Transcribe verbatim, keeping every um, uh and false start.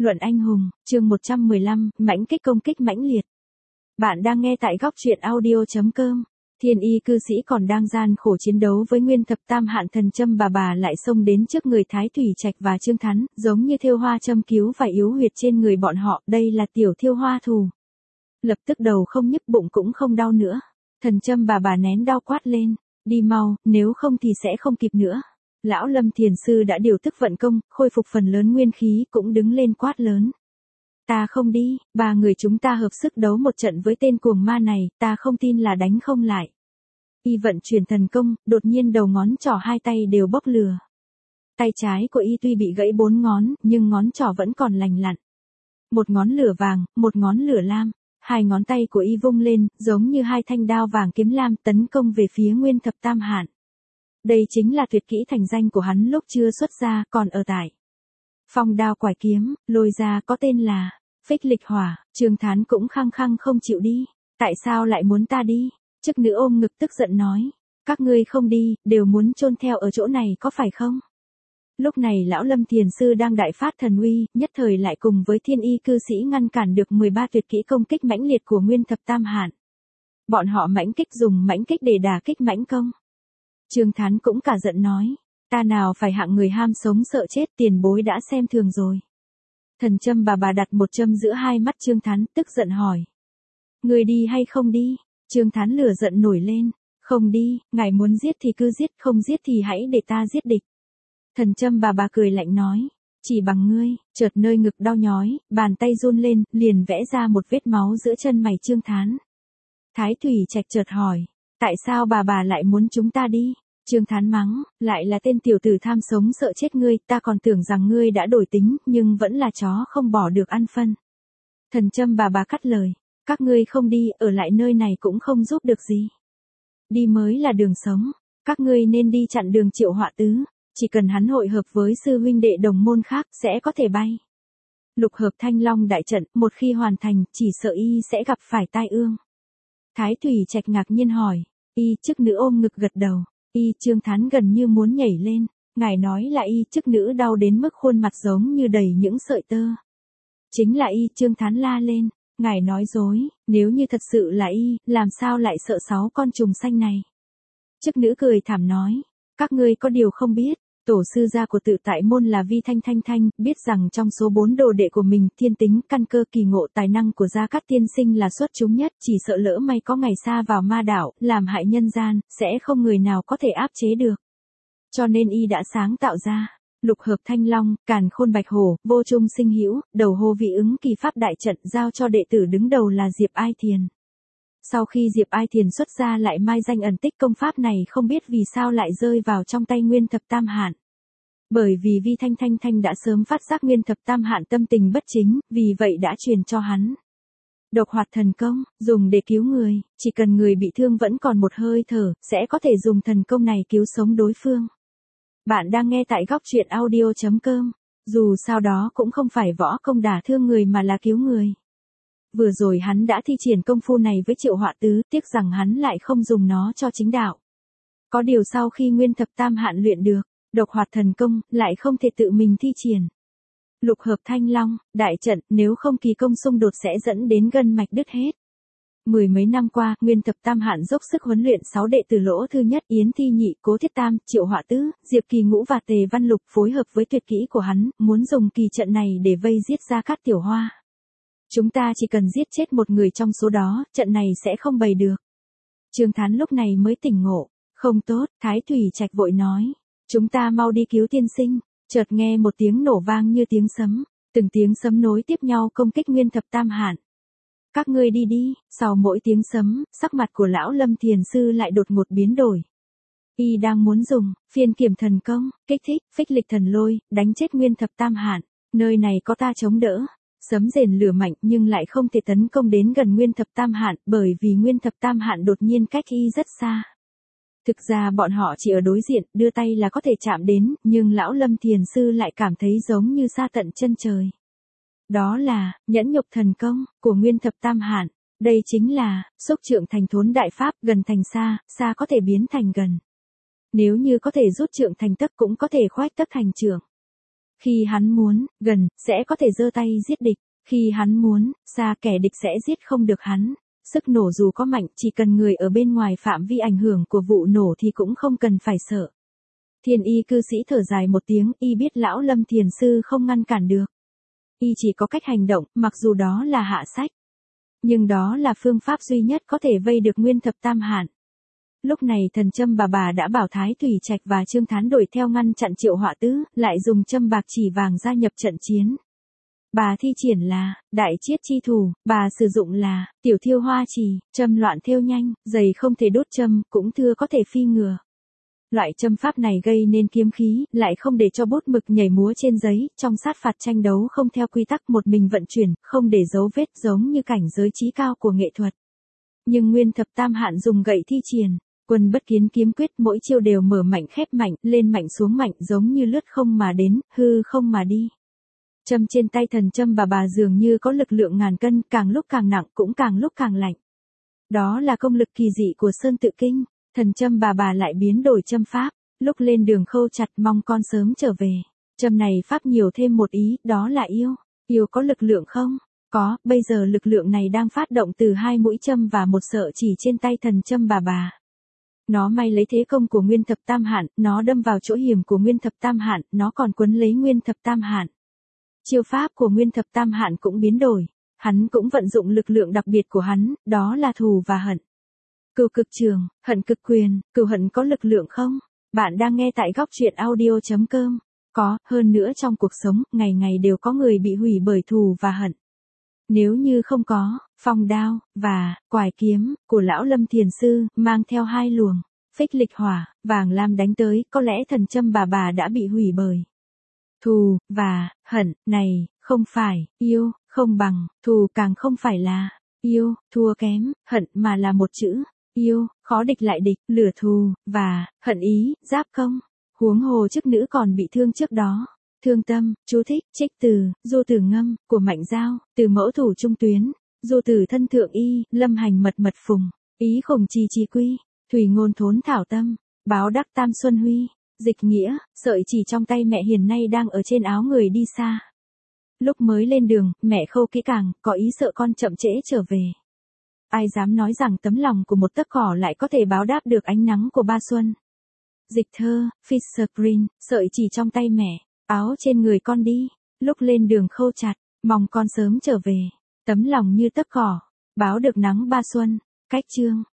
Luận anh hùng, chương một trăm mười lăm, mãnh kích công kích mãnh liệt. Bạn đang nghe tại góc truyện audio chấm com. Thiên y cư sĩ còn đang gian khổ chiến đấu với nguyên thập tam hạn, thần châm bà bà lại xông đến trước người Thái Thủy Trạch và Trương Thắn, giống như thêu hoa châm cứu và yếu huyệt trên người bọn họ, đây là tiểu thiêu hoa thù. Lập tức đầu không nhức, bụng cũng không đau nữa. Thần châm bà bà nén đau quát lên, đi mau, nếu không thì sẽ không kịp nữa. Lão Lâm Thiền Sư đã điều tức vận công, khôi phục phần lớn nguyên khí, cũng đứng lên quát lớn. Ta không đi, ba người chúng ta hợp sức đấu một trận với tên cuồng ma này, ta không tin là đánh không lại. Y vận chuyển thần công, đột nhiên đầu ngón trỏ hai tay đều bốc lửa. Tay trái của Y tuy bị gãy bốn ngón, nhưng ngón trỏ vẫn còn lành lặn. Một ngón lửa vàng, một ngón lửa lam, hai ngón tay của Y vung lên, giống như hai thanh đao vàng kiếm lam tấn công về phía nguyên thập tam hạn. Đây chính là tuyệt kỹ thành danh của hắn lúc chưa xuất gia, còn ở tại phong đao quải kiếm, lôi ra có tên là Phích Lịch Hỏa. Trương Thán cũng khăng khăng không chịu đi. Tại sao lại muốn ta đi? Chức nữ ôm ngực tức giận nói. Các ngươi không đi, đều muốn chôn theo ở chỗ này có phải không? Lúc này lão Lâm Thiền Sư đang đại phát thần uy, nhất thời lại cùng với thiên y cư sĩ ngăn cản được mười ba tuyệt kỹ công kích mãnh liệt của nguyên thập tam hạn. Bọn họ mãnh kích dùng mãnh kích để đả kích mãnh công. Trương Thán cũng cả giận nói, ta nào phải hạng người ham sống sợ chết, tiền bối đã xem thường rồi. Thần châm bà bà đặt một châm giữa hai mắt Trương Thán, tức giận hỏi. Người đi hay không đi? Trương Thán lửa giận nổi lên, không đi, ngài muốn giết thì cứ giết, không giết thì hãy để ta giết địch. Thần châm bà bà cười lạnh nói, chỉ bằng ngươi. Chợt nơi ngực đau nhói, bàn tay run lên, liền vẽ ra một vết máu giữa chân mày Trương Thán. Thái Thủy Trạch chợt hỏi, tại sao bà bà lại muốn chúng ta đi? Trương Thán mắng, lại là tên tiểu tử tham sống sợ chết ngươi, ta còn tưởng rằng ngươi đã đổi tính, nhưng vẫn là chó không bỏ được ăn phân. Thần châm bà bà cắt lời, các ngươi không đi, ở lại nơi này cũng không giúp được gì. Đi mới là đường sống, các ngươi nên đi chặn đường Triệu Họa Tứ, chỉ cần hắn hội hợp với sư huynh đệ đồng môn khác, sẽ có thể bay. Lục hợp Thanh Long đại trận, một khi hoàn thành, chỉ sợ y sẽ gặp phải tai ương. Thái Thủy Trạch ngạc nhiên hỏi, y chức nữ ôm ngực gật đầu. Y Trương Thán gần như muốn nhảy lên, ngài nói là y chức nữ đau đến mức khuôn mặt giống như đầy những sợi tơ. Chính là y. Trương Thán la lên, ngài nói dối, nếu như thật sự là y, làm sao lại sợ sáu con trùng xanh này? Chức nữ cười thảm nói, các ngươi có điều không biết, tổ sư gia của tự tại môn là Vi Thanh Thanh Thanh, biết rằng trong số bốn đồ đệ của mình, thiên tính, căn cơ, kỳ ngộ, tài năng của Gia Cát tiên sinh là xuất chúng nhất, chỉ sợ lỡ may có ngày xa vào ma đảo, làm hại nhân gian, sẽ không người nào có thể áp chế được. Cho nên y đã sáng tạo ra lục hợp Thanh Long, càn khôn bạch hổ, vô trung sinh hữu, đầu hô vị ứng kỳ pháp đại trận, giao cho đệ tử đứng đầu là Diệp Ai Thiền. Sau khi Diệp Ai Thiền xuất ra lại mai danh ẩn tích, công pháp này không biết vì sao lại rơi vào trong tay nguyên thập tam hạn. Bởi vì Vi Thanh Thanh Thanh đã sớm phát giác nguyên thập tam hạn tâm tình bất chính, vì vậy đã truyền cho hắn độc hoạt thần công, dùng để cứu người, chỉ cần người bị thương vẫn còn một hơi thở, sẽ có thể dùng thần công này cứu sống đối phương. Bạn đang nghe tại góc truyện audio chấm com. Dù sao đó cũng không phải võ công đả thương người mà là cứu người. Vừa rồi hắn đã thi triển công phu này với Triệu Họa Tứ, tiếc rằng hắn lại không dùng nó cho chính đạo. Có điều sau khi nguyên thập tam hạn luyện được độc hoạt thần công, lại không thể tự mình thi triển lục hợp Thanh Long đại trận, nếu không kỳ công xung đột sẽ dẫn đến gân mạch đứt hết. Mười mấy năm qua, nguyên thập tam hạn dốc sức huấn luyện sáu đệ tử Lỗ Thư Nhất, Yến Thi Nhị, Cố Thiết Tam, Triệu Họa Tứ, Diệp Kỳ Ngũ và Tề Văn Lục, phối hợp với tuyệt kỹ của hắn, muốn dùng kỳ trận này để vây giết Gia Cát Tiểu Hoa. Chúng ta chỉ cần giết chết một người trong số đó, trận này sẽ không bày được. Trương Thán lúc này mới tỉnh ngộ, không tốt. Thái Thủy Trạch vội nói, chúng ta mau đi cứu tiên sinh. Chợt nghe một tiếng nổ vang như tiếng sấm, từng tiếng sấm nối tiếp nhau công kích nguyên thập tam hạn. Các ngươi đi đi. Sau mỗi tiếng sấm, sắc mặt của lão Lâm Thiền Sư lại đột ngột biến đổi. Y đang muốn dùng phiên kiểm thần công, kích thích Phích Lịch thần lôi, đánh chết nguyên thập tam hạn. Nơi này có ta chống đỡ. Sấm rền lửa mạnh nhưng lại không thể tấn công đến gần nguyên thập tam hạn, bởi vì nguyên thập tam hạn đột nhiên cách y rất xa. Thực ra bọn họ chỉ ở đối diện, đưa tay là có thể chạm đến, nhưng lão Lâm Thiền Sư lại cảm thấy giống như xa tận chân trời. Đó là nhẫn nhục thần công của nguyên thập tam hạn. Đây chính là xúc trượng thành thốn đại pháp, gần thành xa, xa có thể biến thành gần. Nếu như có thể rút trượng thành tấc, cũng có thể khoách tấc thành trượng. Khi hắn muốn, gần, sẽ có thể giơ tay giết địch. Khi hắn muốn, xa kẻ địch sẽ giết không được hắn. Sức nổ dù có mạnh, chỉ cần người ở bên ngoài phạm vi ảnh hưởng của vụ nổ thì cũng không cần phải sợ. Thiên y cư sĩ thở dài một tiếng, y biết lão Lâm thiền sư không ngăn cản được. Y chỉ có cách hành động, mặc dù đó là hạ sách. Nhưng đó là phương pháp duy nhất có thể vây được Nguyên Thập Tam Hạn. Lúc này thần châm bà bà đã bảo Thái Thủy Trạch và Trương Thán đuổi theo ngăn chặn Triệu Họa Tứ, lại dùng châm bạc chỉ vàng gia nhập trận chiến. Bà thi triển là, đại chiết chi thủ, bà sử dụng là, tiểu thiêu hoa trì, châm loạn thêu nhanh, giày không thể đốt châm, cũng thưa có thể phi ngừa. Loại châm pháp này gây nên kiếm khí, lại không để cho bút mực nhảy múa trên giấy, trong sát phạt tranh đấu không theo quy tắc một mình vận chuyển, không để dấu vết giống như cảnh giới trí cao của nghệ thuật. Nhưng Nguyên Thập Tam Hạn dùng gậy thi triển, quân bất kiến kiếm quyết mỗi chiêu đều mở mạnh khép mạnh, lên mạnh xuống mạnh giống như lướt không mà đến, hư không mà đi. Châm trên tay thần châm bà bà dường như có lực lượng ngàn cân, càng lúc càng nặng cũng càng lúc càng lạnh. Đó là công lực kỳ dị của Sơn Tự Kinh. Thần châm bà bà lại biến đổi châm pháp, lúc lên đường khâu chặt mong con sớm trở về. Châm này pháp nhiều thêm một ý, đó là yêu. Yêu có lực lượng không? Có, bây giờ lực lượng này đang phát động từ hai mũi châm và một sợi chỉ trên tay thần châm bà bà. Nó may lấy thế công của Nguyên Thập Tam Hạn, nó đâm vào chỗ hiểm của Nguyên Thập Tam Hạn, nó còn quấn lấy Nguyên Thập Tam Hạn. Chiêu pháp của Nguyên Thập Tam Hạn cũng biến đổi, hắn cũng vận dụng lực lượng đặc biệt của hắn, đó là thù và hận. Cừu cực trường, hận cực quyền, cừu hận có lực lượng không? Bạn đang nghe tại góc truyện audio chấm com. Có, hơn nữa trong cuộc sống, ngày ngày đều có người bị hủy bởi thù và hận. Nếu như không có, phong đao, và, quải kiếm, của lão Lâm thiền sư, mang theo hai luồng, phích lịch hỏa, vàng lam đánh tới, có lẽ thần châm bà bà đã bị hủy bởi. Thù, và, hận, này, không phải, yêu, không bằng, thù càng không phải là, yêu, thua kém, hận mà là một chữ. Yêu, khó địch lại địch, lửa thù, và, hận ý, giáp công. Huống hồ chức nữ còn bị thương trước đó. Thương tâm, chú thích, trích từ, du từ ngâm, của Mạnh Giao, từ mẫu thủ trung tuyến, du từ thân thượng y, lâm hành mật mật phùng, ý khổng trì trì quy, thủy ngôn thốn thảo tâm, báo đắc tam xuân huy, dịch nghĩa, sợi chỉ trong tay mẹ hiền nay đang ở trên áo người đi xa. Lúc mới lên đường, mẹ khâu kỹ càng, có ý sợ con chậm trễ trở về. Ai dám nói rằng tấm lòng của một tấc cỏ lại có thể báo đáp được ánh nắng của ba xuân. Dịch thơ, Fisher Green, sợi chỉ trong tay mẹ, áo trên người con đi, lúc lên đường khâu chặt, mong con sớm trở về. Tấm lòng như tấc cỏ, báo được nắng ba xuân. Cách chương,